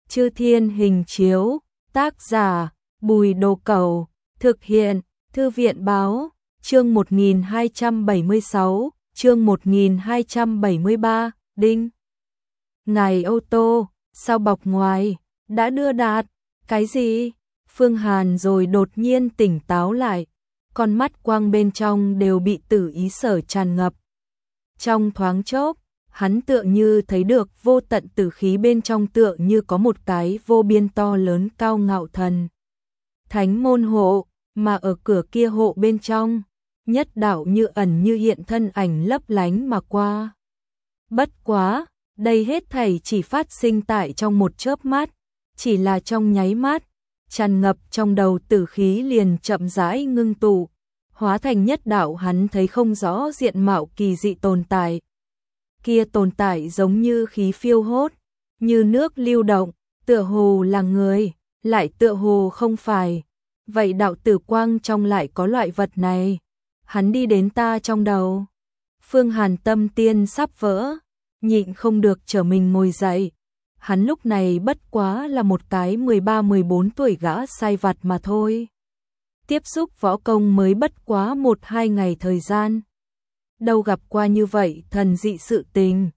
Chư Thiên Hình Chiếu, tác giả, Bùi Đồ Cẩu, thực hiện, Thư viện báo, chương 1276, chương 1273, đinh. Ngài ô tô, sao bọc ngoài, đã đưa đạt, cái gì? Phương Hàn rồi đột nhiên tỉnh táo lại, con mắt quang bên trong đều bị tử ý sở tràn ngập. Trong thoáng chốc, hắn tựa như thấy được vô tận tử khí bên trong, tựa như có một cái vô biên to lớn cao ngạo thần thánh môn hộ, mà ở cửa kia hộ bên trong, nhất đạo như ẩn như hiện thân ảnh lấp lánh mà qua. Bất quá, đây hết thảy chỉ phát sinh tại trong một chớp mắt, chỉ là trong nháy mắt, tràn ngập trong đầu tử khí liền chậm rãi ngưng tụ, hóa thành nhất đạo hắn thấy không rõ diện mạo kỳ dị tồn tại. Kia tồn tại giống như khí phiêu hốt, như nước lưu động, tựa hồ là người, lại tựa hồ không phải. Vậy đạo tử quang trong lại có loại vật này, hắn đi đến ta trong đầu. Phương Hàn tâm tiên sắp vỡ, nhịn không được trở mình ngồi dậy. Hắn lúc này bất quá là một cái 13-14 tuổi gã sai vặt mà thôi. Tiếp xúc võ công mới bất quá 1-2 ngày thời gian. Đâu gặp qua như vậy thần dị sự tình.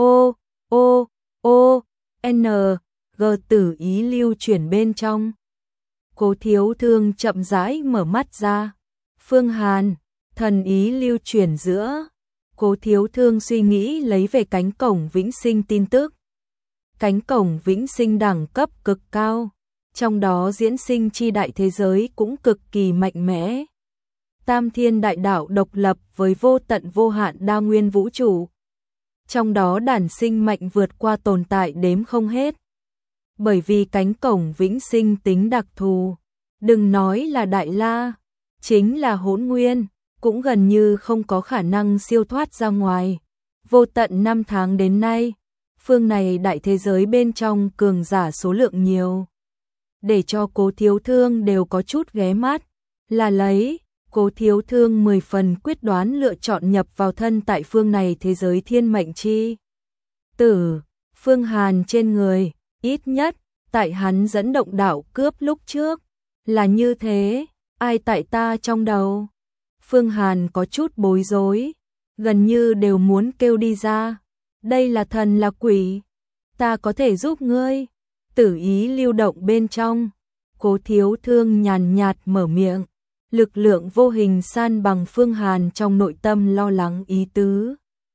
G tử ý lưu chuyển bên trong. Cố Thiếu Thương chậm rãi mở mắt ra. Phương Hàn, thần ý lưu chuyển giữa. Cố Thiếu Thương suy nghĩ lấy về cánh cổng vĩnh sinh tin tức. Cánh cổng vĩnh sinh đẳng cấp cực cao, trong đó diễn sinh chi đại thế giới cũng cực kỳ mạnh mẽ. Tam thiên đại đạo độc lập với vô tận vô hạn đa nguyên vũ trụ. Trong đó đản sinh mạnh vượt qua tồn tại đếm không hết. Bởi vì cánh cổng vĩnh sinh tính đặc thù, đừng nói là Đại La, chính là Hỗn Nguyên, cũng gần như không có khả năng siêu thoát ra ngoài. Vô tận năm tháng đến nay, phương này đại thế giới bên trong cường giả số lượng nhiều. Để cho Cố Thiếu Thương đều có chút ghé mắt, là lấy, Cố Thiếu Thương 10 phần quyết đoán lựa chọn nhập vào thân tại phương này thế giới thiên mệnh chi tử. Phương Hàn trên người, ít nhất, tại hắn dẫn động đạo cướp lúc trước, là như thế, ai tại ta trong đầu. Phương Hàn có chút bối rối, gần như đều muốn kêu đi ra. Đây là thần là quỷ, ta có thể giúp ngươi. Tử ý lưu động bên trong, Cố Thiếu Thương nhàn nhạt mở miệng, lực lượng vô hình san bằng Phương Hàn trong nội tâm lo lắng ý tứ.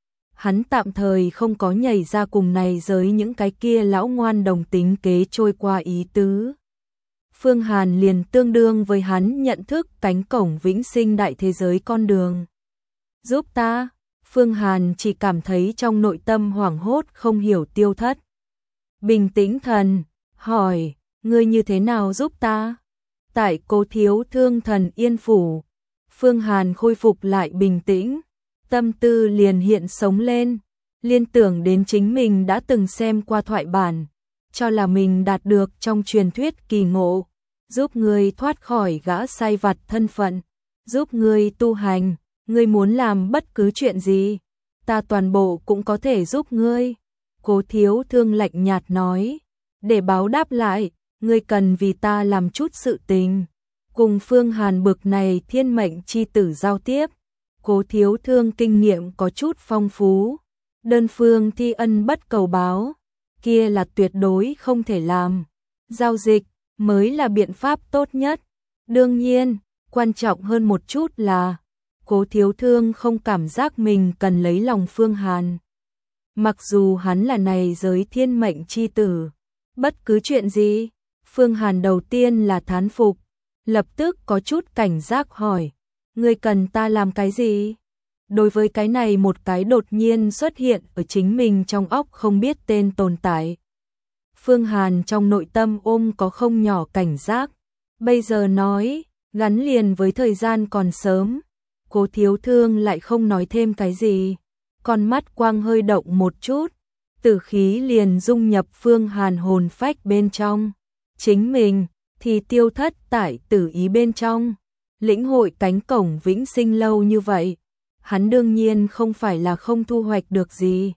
Hắn tạm thời không có nhảy ra cùng này giới những cái kia lão ngoan đồng tính kế trôi qua ý tứ. Phương Hàn liền tương đương với hắn nhận thức cánh cổng vĩnh sinh đại thế giới con đường. Giúp ta. Phương Hàn chỉ cảm thấy trong nội tâm hoảng hốt không hiểu tiêu thất. Bình tĩnh thần, hỏi, ngươi như thế nào giúp ta? Tại Cố Thiếu Thương thần yên phủ, Phương Hàn khôi phục lại bình tĩnh, tâm tư liền hiện sống lên, liên tưởng đến chính mình đã từng xem qua thoại bản, cho là mình đạt được trong truyền thuyết kỳ ngộ, giúp ngươi thoát khỏi gã sai vặt thân phận, giúp ngươi tu hành. Ngươi muốn làm bất cứ chuyện gì, ta toàn bộ cũng có thể giúp ngươi. Cố Thiếu Thương lạnh nhạt nói, để báo đáp lại, ngươi cần vì ta làm chút sự tình. Cùng Phương Hàn bực này thiên mệnh chi tử giao tiếp, Cố Thiếu Thương kinh nghiệm có chút phong phú. Đơn phương thi ân bất cầu báo, kia là tuyệt đối không thể làm. Giao dịch mới là biện pháp tốt nhất. Đương nhiên, quan trọng hơn một chút là Cố Thiếu Thương không cảm giác mình cần lấy lòng Phương Hàn. Mặc dù hắn là này giới thiên mệnh chi tử, bất cứ chuyện gì, Phương Hàn đầu tiên là thán phục, lập tức có chút cảnh giác hỏi, ngươi cần ta làm cái gì? Đối với cái này một cái đột nhiên xuất hiện ở chính mình trong óc không biết tên tồn tại. Phương Hàn trong nội tâm ôm có không nhỏ cảnh giác, bây giờ nói, gắn liền với thời gian còn sớm. Cố Thiếu Thương lại không nói thêm cái gì, con mắt quang hơi động một chút, tử khí liền dung nhập Phương Hàn hồn phách bên trong. Chính mình thì tiêu thất tại tử ý bên trong, lĩnh hội cánh cổng vĩnh sinh lâu như vậy, hắn đương nhiên không phải là không thu hoạch được gì.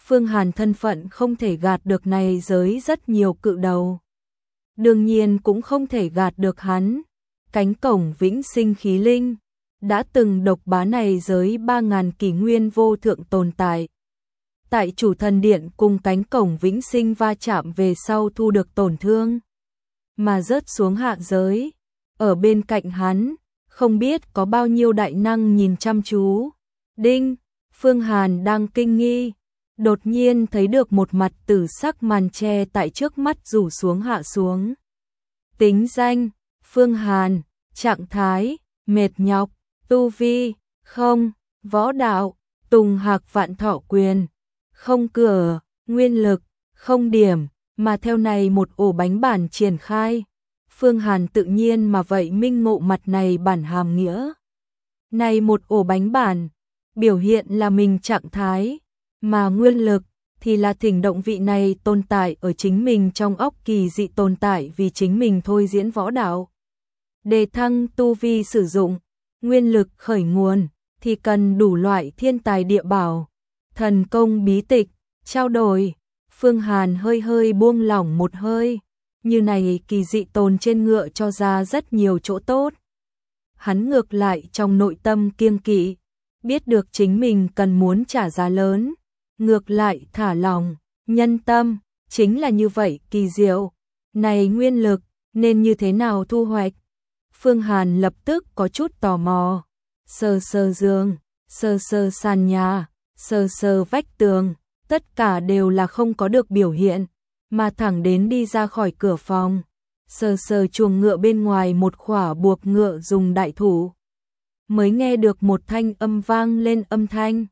Phương Hàn thân phận không thể gạt được này giới rất nhiều cự đầu. Đương nhiên cũng không thể gạt được hắn. Cánh cổng vĩnh sinh khí linh đã từng độc bá này giới 3.000 kỷ nguyên vô thượng tồn tại. Tại chủ thần điện cùng cánh cổng vĩnh sinh va chạm về sau thu được tổn thương, mà rớt xuống hạ giới. Ở bên cạnh hắn, không biết có bao nhiêu đại năng nhìn chăm chú. Đinh, Phương Hàn đang kinh nghi, đột nhiên thấy được một mặt tử sắc màn che tại trước mắt rủ xuống hạ xuống. Tính danh, Phương Hàn, trạng thái, mệt nhọc, tu vi, không, võ đạo, tùng hạc vạn thọ quyền, không cửa, nguyên lực, không điểm, mà theo này một ổ bánh bản triển khai. Phương Hàn tự nhiên mà vậy minh ngộ mặt này bản hàm nghĩa. Này một ổ bánh bản, biểu hiện là mình trạng thái, mà nguyên lực thì là thỉnh động vị này tồn tại ở chính mình trong óc kỳ dị tồn tại vì chính mình thôi diễn võ đạo. Đề thăng tu vi sử dụng, nguyên lực khởi nguồn thì cần đủ loại thiên tài địa bảo, thần công bí tịch, trao đổi. Phương Hàn hơi hơi buông lỏng một hơi, như này kỳ dị tồn trên ngựa cho ra rất nhiều chỗ tốt. Hắn ngược lại trong nội tâm kiêng kỵ, biết được chính mình cần muốn trả giá lớn, ngược lại thả lòng, nhân tâm, chính là như vậy kỳ diệu. Này nguyên lực, nên như thế nào thu hoạch? Phương Hàn lập tức có chút tò mò, sờ sờ giường, sờ sờ sàn nhà, sờ sờ vách tường, tất cả đều là không có được biểu hiện, mà thẳng đến đi ra khỏi cửa phòng, sờ sờ chuồng ngựa bên ngoài một khỏa buộc ngựa dùng đại thủ. Mới nghe được một thanh âm vang lên âm thanh,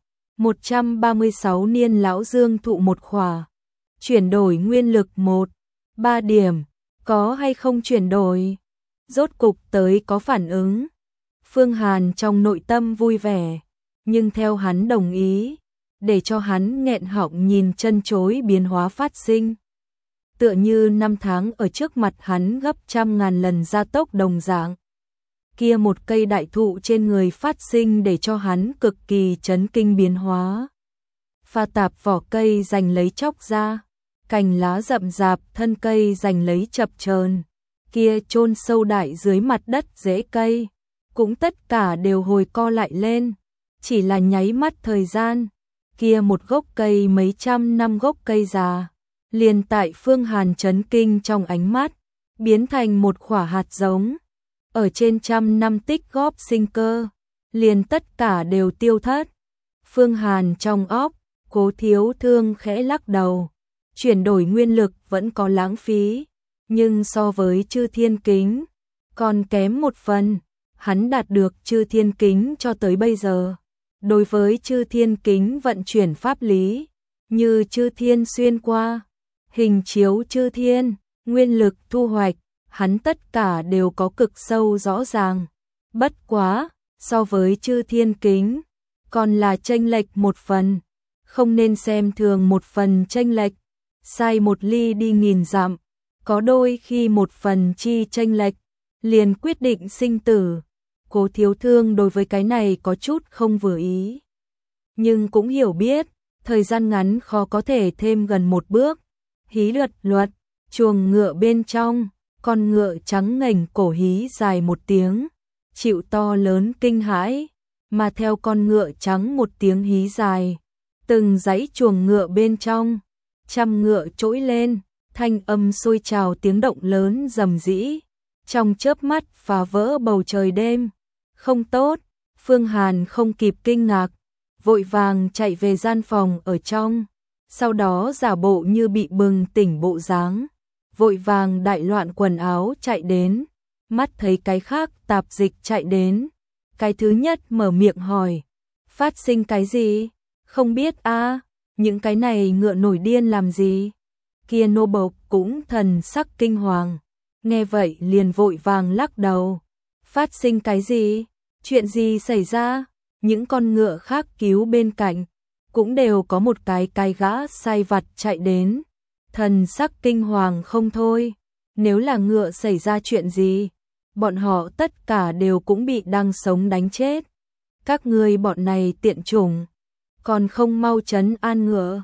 136 niên lão dương thụ một khỏa, chuyển đổi nguyên lực 3 điểm, có hay không chuyển đổi? Rốt cục tới có phản ứng. Phương Hàn trong nội tâm vui vẻ, nhưng theo hắn đồng ý, để cho hắn nghẹn họng nhìn chân chối biến hóa phát sinh. Tựa như năm tháng ở trước mặt hắn gấp trăm ngàn lần gia tốc đồng dạng. Kia một cây đại thụ trên người phát sinh để cho hắn cực kỳ chấn kinh biến hóa. Pha tạp vỏ cây giành lấy chóc ra, cành lá rậm rạp thân cây giành lấy chập chờn. Kia chôn sâu đại dưới mặt đất rễ cây, cũng tất cả đều hồi co lại lên, chỉ là nháy mắt thời gian. Kia một gốc cây mấy trăm năm gốc cây già, liền tại Phương Hàn chấn kinh trong ánh mắt, biến thành một quả hạt giống. Ở trên trăm năm tích góp sinh cơ, liền tất cả đều tiêu thất. Phương Hàn trong óc, Cố Thiếu Thương khẽ lắc đầu, chuyển đổi nguyên lực vẫn có lãng phí, nhưng so với Chư Thiên Kính, còn kém một phần. Hắn đạt được Chư Thiên Kính cho tới bây giờ. Đối với Chư Thiên Kính vận chuyển pháp lý, như Chư Thiên xuyên qua, hình chiếu Chư Thiên, nguyên lực thu hoạch, hắn tất cả đều có cực sâu rõ ràng. Bất quá, so với Chư Thiên Kính, còn là chênh lệch một phần, không nên xem thường một phần chênh lệch, sai một ly đi nghìn dặm, có đôi khi một phần chi chênh lệch, liền quyết định sinh tử. Cố Thiếu Thương đối với cái này có chút không vừa ý, nhưng cũng hiểu biết, thời gian ngắn khó có thể thêm gần một bước. Hí luật, chuồng ngựa bên trong, con ngựa trắng ngành cổ hí dài một tiếng, chịu to lớn kinh hãi, mà theo con ngựa trắng một tiếng hí dài, từng dãy chuồng ngựa bên trong, trăm ngựa trỗi lên, thanh âm sôi trào tiếng động lớn rầm rĩ, trong chớp mắt phá vỡ bầu trời đêm. Không tốt, Phương Hàn không kịp kinh ngạc, vội vàng chạy về gian phòng ở trong, sau đó giả bộ như bị bừng tỉnh bộ dáng, vội vàng đại loạn quần áo chạy đến, mắt thấy cái khác tạp dịch chạy đến, cái thứ nhất mở miệng hỏi, phát sinh cái gì? Không biết a, những cái này ngựa nổi điên làm gì? Kia nô bộc cũng thần sắc kinh hoàng, nghe vậy liền vội vàng lắc đầu, phát sinh cái gì? Chuyện gì xảy ra? Những con ngựa khác cứu bên cạnh, cũng đều có một cái gã sai vặt chạy đến, thần sắc kinh hoàng không thôi. Nếu là ngựa xảy ra chuyện gì, bọn họ tất cả đều cũng bị đang sống đánh chết. Các ngươi bọn này tiện chủng, còn không mau trấn an ngựa.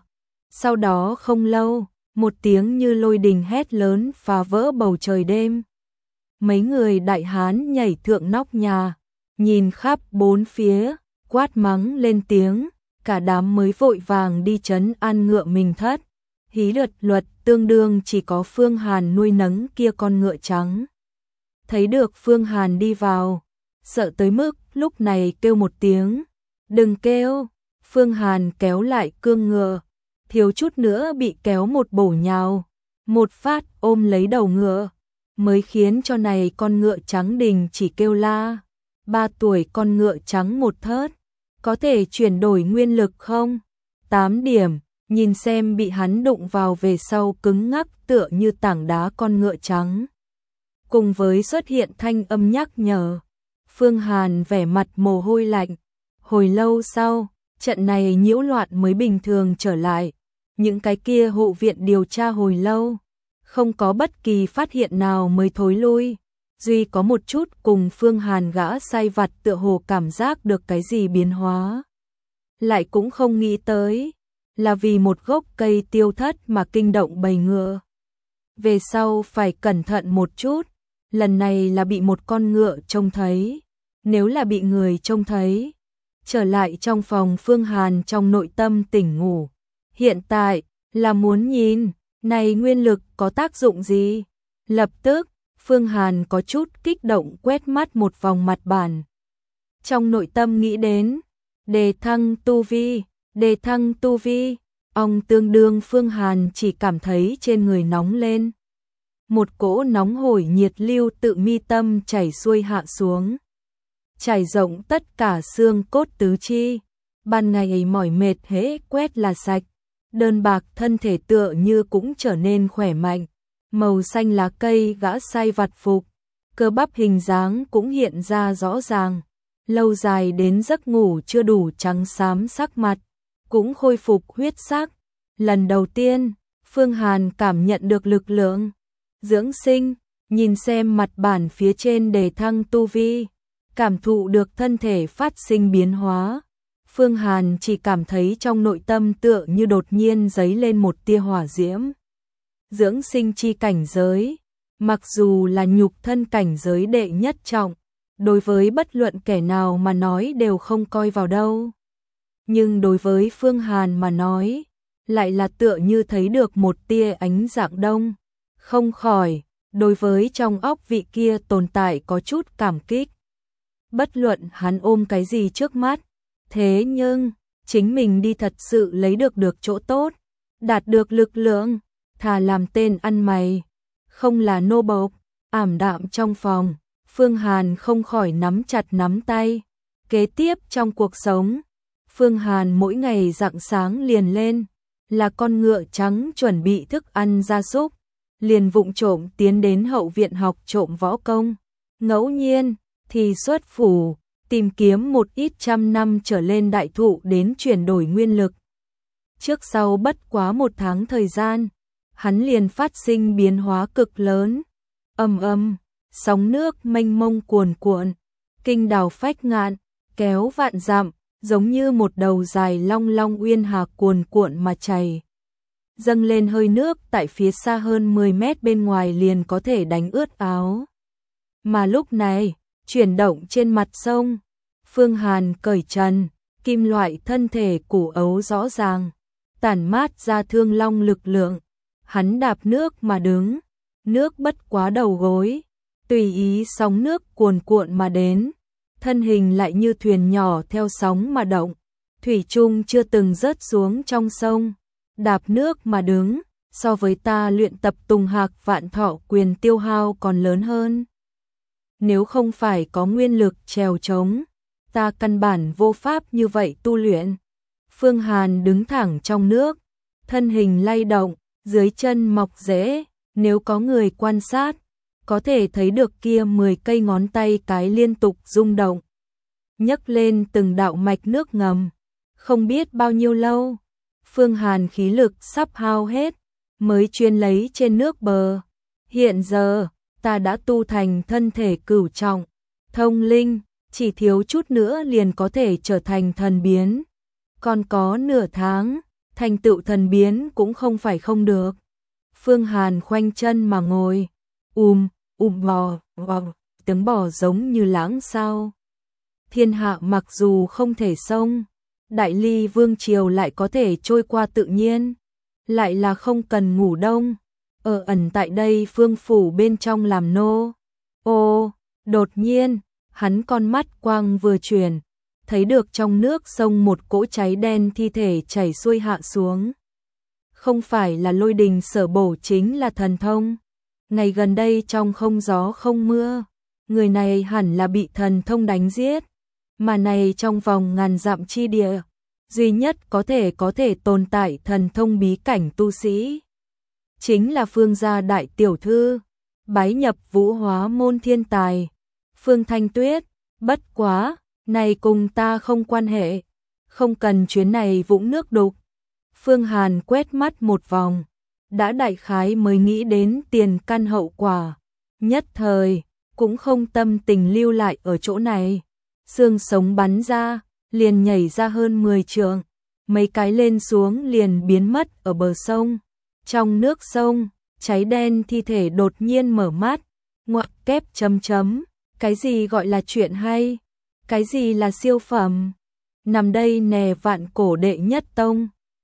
Sau đó không lâu, một tiếng như lôi đình hét lớn phá vỡ bầu trời đêm. Mấy người đại hán nhảy thượng nóc nhà, nhìn khắp bốn phía, quát mắng lên tiếng, cả đám mới vội vàng đi trấn an ngựa mình thất. Hí luật tương đương chỉ có Phương Hàn nuôi nấng kia con ngựa trắng. Thấy được Phương Hàn đi vào, sợ tới mức lúc này kêu một tiếng, đừng kêu. Phương Hàn kéo lại cương ngựa, thiếu chút nữa bị kéo một bổ nhào, một phát ôm lấy đầu ngựa, mới khiến cho này con ngựa trắng đình chỉ kêu la. 3 tuổi con ngựa trắng một thớt, có thể chuyển đổi nguyên lực không? 8 điểm, nhìn xem bị hắn đụng vào về sau cứng ngắc tựa như tảng đá con ngựa trắng. Cùng với xuất hiện thanh âm nhắc nhở, Phương Hàn vẻ mặt mồ hôi lạnh. Hồi lâu sau, trận này nhiễu loạn mới bình thường trở lại. Những cái kia hộ viện điều tra hồi lâu, không có bất kỳ phát hiện nào mới thối lui. Duy có một chút cùng Phương Hàn gã sai vặt tựa hồ cảm giác được cái gì biến hóa. Lại cũng không nghĩ tới, là vì một gốc cây tiêu thất mà kinh động bầy ngựa. Về sau phải cẩn thận một chút, lần này là bị một con ngựa trông thấy. Nếu là bị người trông thấy, trở lại trong phòng Phương Hàn trong nội tâm tỉnh ngủ. Hiện tại, là muốn nhìn, này nguyên lực có tác dụng gì? Lập tức, Phương Hàn có chút kích động quét mắt một vòng mặt bàn. Trong nội tâm nghĩ đến, đề thăng tu vi, ông tương đương Phương Hàn chỉ cảm thấy trên người nóng lên. Một cỗ nóng hổi nhiệt lưu tự mi tâm chảy xuôi hạ xuống, trải rộng tất cả xương cốt tứ chi. Ban ngày ấy mỏi mệt hễ quét là sạch, đơn bạc thân thể tựa như cũng trở nên khỏe mạnh. Màu xanh lá cây gã sai vặt phục, cơ bắp hình dáng cũng hiện ra rõ ràng. Lâu dài đến giấc ngủ chưa đủ trắng xám sắc mặt, cũng khôi phục huyết sắc. Lần đầu tiên, Phương Hàn cảm nhận được lực lượng dưỡng sinh, nhìn xem mặt bản phía trên đề thăng tu vi, cảm thụ được thân thể phát sinh biến hóa. Phương Hàn chỉ cảm thấy trong nội tâm tựa như đột nhiên dấy lên một tia hỏa diễm. Dưỡng sinh chi cảnh giới, mặc dù là nhục thân cảnh giới đệ nhất trọng, đối với bất luận kẻ nào mà nói đều không coi vào đâu. Nhưng đối với Phương Hàn mà nói, lại là tựa như thấy được một tia ánh dạng đông. Không khỏi, đối với trong óc vị kia tồn tại có chút cảm kích. Bất luận hắn ôm cái gì trước mắt, thế nhưng, chính mình đi thật sự lấy được chỗ tốt, đạt được lực lượng, thà làm tên ăn mày, không là nô bộc. Ảm đạm trong phòng, Phương Hàn không khỏi nắm chặt nắm tay. Kế tiếp trong cuộc sống, Phương Hàn mỗi ngày rạng sáng liền lên, là con ngựa trắng chuẩn bị thức ăn gia súc, liền vụng trộm tiến đến hậu viện học trộm võ công. Ngẫu nhiên thì xuất phủ, tìm kiếm một ít trăm năm trở lên đại thụ đến chuyển đổi nguyên lực. Trước sau bất quá 1 tháng thời gian, hắn liền phát sinh biến hóa cực lớn. Sóng nước mênh mông cuồn cuộn, kinh đào phách ngạn, kéo vạn dặm, giống như một đầu dài long long uyên hà cuồn cuộn mà chảy. Dâng lên hơi nước tại phía xa hơn 10 mét bên ngoài liền có thể đánh ướt áo. Mà lúc này, chuyển động trên mặt sông, Phương Hàn cởi trần, kim loại thân thể củ ấu rõ ràng, tản mát ra thương long lực lượng. Hắn đạp nước mà đứng, nước bất quá đầu gối, tùy ý sóng nước cuồn cuộn mà đến, thân hình lại như thuyền nhỏ theo sóng mà động, thủy chung chưa từng rớt xuống trong sông. Đạp nước mà đứng, so với ta luyện tập Tùng Hạc Vạn Thọ quyền tiêu hao còn lớn hơn. Nếu không phải có nguyên lực trèo trống, ta căn bản vô pháp như vậy tu luyện. Phương Hàn đứng thẳng trong nước, thân hình lay động, dưới chân mọc rễ, nếu có người quan sát, có thể thấy được kia 10 cây ngón tay cái liên tục rung động, nhấc lên từng đạo mạch nước ngầm. Không biết bao nhiêu lâu, Phương Hàn khí lực sắp hao hết, mới chuyên lấy trên nước bờ. Hiện giờ, ta đã tu thành thân thể cửu trọng, thông linh, chỉ thiếu chút nữa liền có thể trở thành thần biến. Còn có nửa tháng, thành tựu thần biến cũng không phải không được. Phương Hàn khoanh chân mà ngồi, bò, tiếng bò giống như lãng sao. Thiên hạ mặc dù không thể xông, Đại Ly vương triều lại có thể trôi qua tự nhiên, lại là không cần ngủ đông, ở ẩn tại đây phương phủ bên trong làm nô. Ô, đột nhiên, hắn con mắt quang vừa chuyển, thấy được trong nước sông một cỗ cháy đen thi thể chảy xuôi hạ xuống. Không phải là lôi đình sở bổ chính là thần thông. Ngày gần đây trong không gió không mưa, người này hẳn là bị thần thông đánh giết, mà này trong vòng ngàn dặm chi địa, duy nhất có thể tồn tại thần thông bí cảnh tu sĩ. Chính là Phương gia đại tiểu thư, bái nhập Vũ Hóa môn thiên tài, Phương Thanh Tuyết, bất quá, này cùng ta không quan hệ, không cần chuyến này vũng nước đục. Phương Hàn quét mắt một vòng, đã đại khái mới nghĩ đến tiền căn hậu quả, nhất thời, cũng không tâm tình lưu lại ở chỗ này. Xương sống bắn ra, liền nhảy ra hơn 10 trượng, mấy cái lên xuống liền biến mất ở bờ sông. Trong nước sông, cháy đen thi thể đột nhiên mở mắt, ngoặc kép chấm, cái gì gọi là chuyện hay, cái gì là siêu phẩm, nằm đây nè vạn cổ đệ nhất tông.